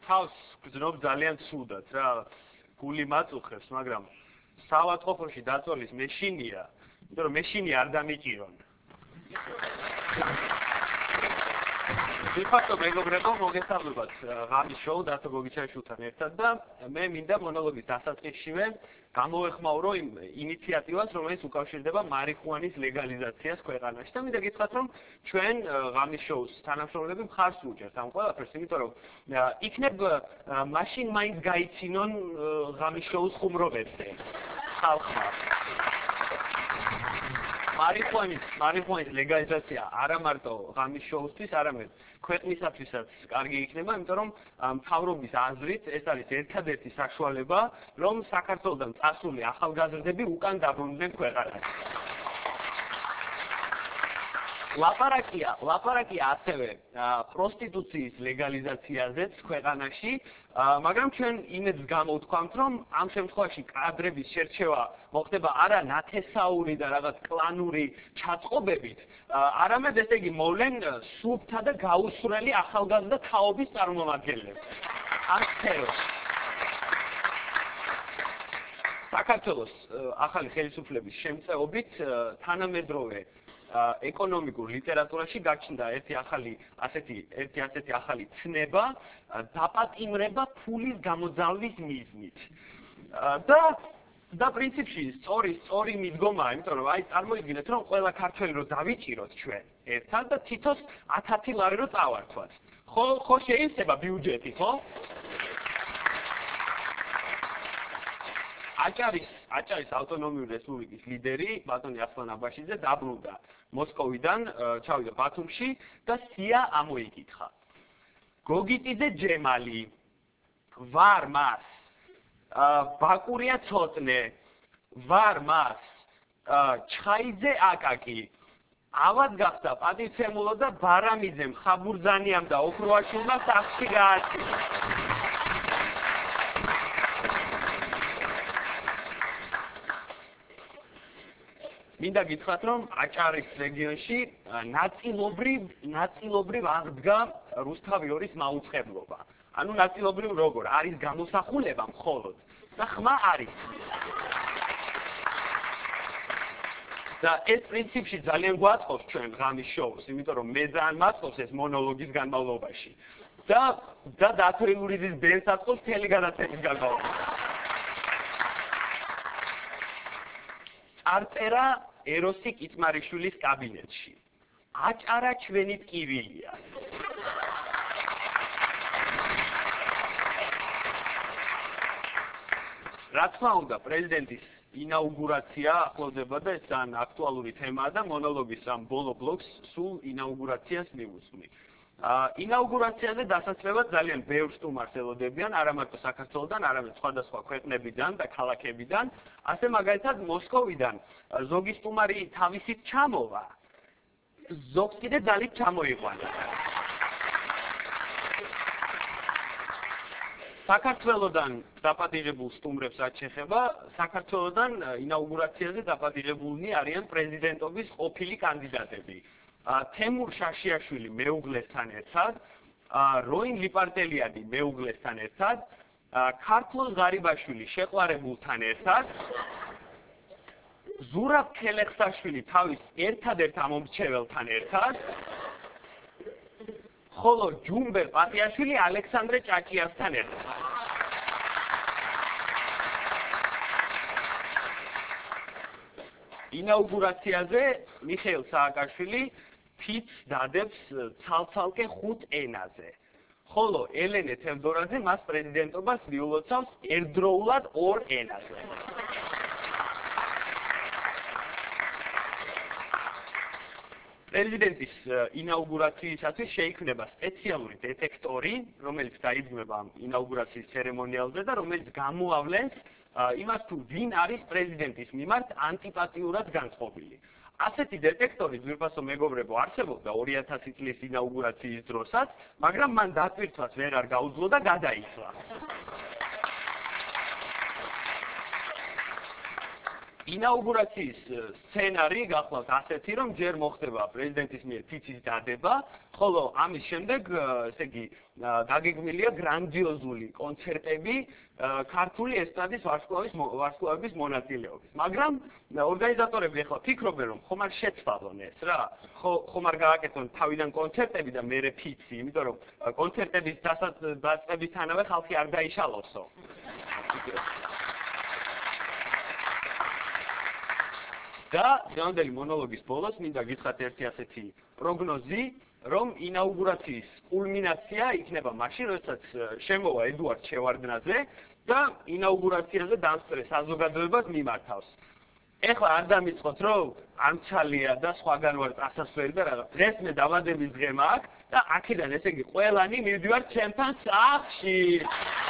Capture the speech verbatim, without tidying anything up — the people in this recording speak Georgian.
თავს გზნობ ძალიან ცუდად რა, გული მაწუხებს, მაგრამ საავადმყოფოში დაწოლის მეშინია, იმიტომ რომ მეშინი არ დამიჭირონ. ვიფართო მეგობრებო, მოგესალმებათ ღამის შოუ დათო გოგიჩაშვილთან ერთად და მე მინდა მონოლოგის დასაწყისშივე გამოვეხმაურო იმ ინიციატივას, რომელიც უკავშირდება მარიხუანის ლეგალიზაციას ქვეყანაში და მინდა გითხრათ, რომ ჩვენ ღამის შოუს თანამშრომლები მხარს უჭერთ ამ ყველაფერს, იმიტომ რომ იქნებ მაშინ მაინც გაიცინონ ღამის შოუს ხუმრობებზე ხალხმა. მარიხუანის მარიხუანის ლეგალიზაცია არა მარტო ღამის შოუსთვის, არამედ ქვეყნისათვისაც კარგი იქნება, იმიტომ რომ მთავრობის აზრით ეს არის ერთადერთი საშუალება, რომ საქართველოსთან წასული ახალგაზრდები უკან დაბრუნდნენ ქვეყანაში. ლაპარაკია, ლაპარაკია ასევე პროსტიტუციის ლეგალიზაციაზეც ქვეყანაში, მაგრამ ჩვენ იმედს გამოვთქვამთ, რომ ამ შემთხვევაში კადრების შერჩევა მოხდება არა ნათესაური და რაღაც კლანური ჩაწყობებით, არამედ ესე იგი მოვლენ სუფთა და გაუსურველი ახალგაზრდა თაობის წარმომადგენლებს. ამ სფეროში. საქართველოს ახალი ხელისუფლების შემწეობით თანამედროვე ეკონომიკურ ლიტერატურაში გაჩნდა ერთი ახალი ასეთი ერთი ასეთი ახალი ცნება დაპატიმრება ფულის გამოძალვის მიზნით. და და პრინციპში სწორი სწორი მიდგომაა, იმიტომ რომ აი წარმოიდგინეთ, რომ ყველა ქართველი რო დავიჭიროთ ჩვენ ერთად და თითოს ათი ლარი რო წავართვათ. ხო ხო შეიძლება ბიუჯეტი, ხო? აჭარის აჭარის ავტონომიური რესპუბლიკის ლიდერი ბატონი ასლან აბაშიძე დაბრუნდა მოსკოვიდან, ჩავიდა ბათუმში და სია ამოიკითხა. გოგიტიძე ჯემალი, ვარ მას, ბაკურია ცოტნე, ვარ მას, ჩხაიძე აკაკი, ავად გახდა პატივცემულო და ბარამიძემ ხაბურძანიამ და ოქროაშვილმა სახში გააჩინა. მინდა გითხრათ, რომ აჭარის რეგიონში ნაწილობრივ ნაწილობრივ აღდგა რუსთავი ორის მაუწყებლობა. ანუ ნაწილობრივ როგორ არის გამოსახულება მხოლოდ და ხმა არის. და ეს პრინციპში ძალიან გვაწყობს ჩვენ ღამის შოუს, იმიტომ რომ მე ძალიან მაწყობს ეს მონოლოგის განმავლობაში. და და დათო ილურიძის ბენს აწყობს მთელი გადაცემის განმავლობაში. არწერა ეროსი კიტმარიშვილის კაბინეტში. აჭარა ჩვენი ტკივილია. რა თქმა უნდა, პრეზიდენტის ინაუგურაცია ახლოვდება და ეს ძალიან აქტუალური თემაა და მონოლოგის ამ ბოლო ბლოკს სულ ინაუგურაციას მივუძვნი. ინაუგურაციაზე დასასწრებად ძალიან ბევრ სტუმარს ელოდებიან, არა მარტო საქართველოსდან, არამედ სხვადასხვა ქვეყნებიდან და ქალაქებიდან. ასე მაგალითად მოსკოვიდან ზოგი სტუმარი თავისით ჩამოვა, ზოგს კიდე ძალით ჩამოიყვანა. საქართველოსდან დაპატიმრებულ სტუმრებს რაც შეეხება, საქართველოსდან ინაუგურაციაზე დაპატიმრებულნი არიან პრეზიდენტობის ყოფილი კანდიდატები. თემურ შაშიაშვილი მეუღლესთან ერთად, როინ ლიპარტელიანი მეუღლესთან ერთად, ქართლოს ღარიბაშვილი შეყვარებულთან ერთად, ზურაბ ქელეხსაშვილი თავის ერთადერთ ამომრჩეველთან ერთად, ხოლო ჯუმბერ პატიაშვილი ალექსანდრე ჭაჭიასთან ერთად. ინაუგურაციაზე მიხეილ სააკაშვილი ფიც დადებს ცალ-ცალკე ხუთ ენაზე. ხოლო ელენე თევდორაძე მას პრეზიდენტობას მიულოცავს ერთდროულად ორ ენაზე. პრეზიდენტის ინაუგურაციისათვის შეიქმნება სპეციალური დეტექტორი, რომელიც დაიძმება ამ ინაუგურაციის ცერემონიალზე და რომელიც გამოავლენს იმას თუ ვინ არის პრეზიდენტის მიმართ ანტიპატიურად განწყობილი. ასეთი დეტექტორი ძვირფასო მეგობრებო არსებობდა ორი ათასი წლის ინაუგურაციის დროსაც, მაგრამ მან დატვირთვას ვერ არ გაუძლო და გადაიცვა. ინაუგურაციის სცენარი გახლავთ ასეთი, რომ ჯერ მოხდება პრეზიდენტის მიერ ფიცის დადება, ხოლო ამის შემდეგ, ესე იგი, დაგეგმილია გრანდიოზული კონცერტები ქართული ესტრადის ვარსკვლავების მონაწილეობით. მაგრამ ორგანიზატორები ახლა ფიქრობენ, რომ ხომ არ შეცვალონ ეს რა, ხომ არ გააკეთონ თავიდან კონცერტები და მერე ფიცი, იმიტომ რომ კონცერტების დაწყებისთანავე ხალხი არ დაიშალოსო. და დღევანდელი მონოლოგის ბოლოს მინდა გითხრათ ერთი ასეთი პროგნოზი, რომ ინაუგურაციის კულმინაცია იქნება მაშინ, როდესაც შემოვა ედუარდ შევარდნაძე და ინაუგურაციაზე დამსწრე საზოგადოებას მიმართავს. ეხლა არ დამიწყოთ, რომ ამცალია და სხვაგან ვარ წასასვლელი და რაღაც. დღეს მე დაბადების დღე მაქვს და აქედან ესე იგი ყველანი მივდივართ ჩემთან სახლში.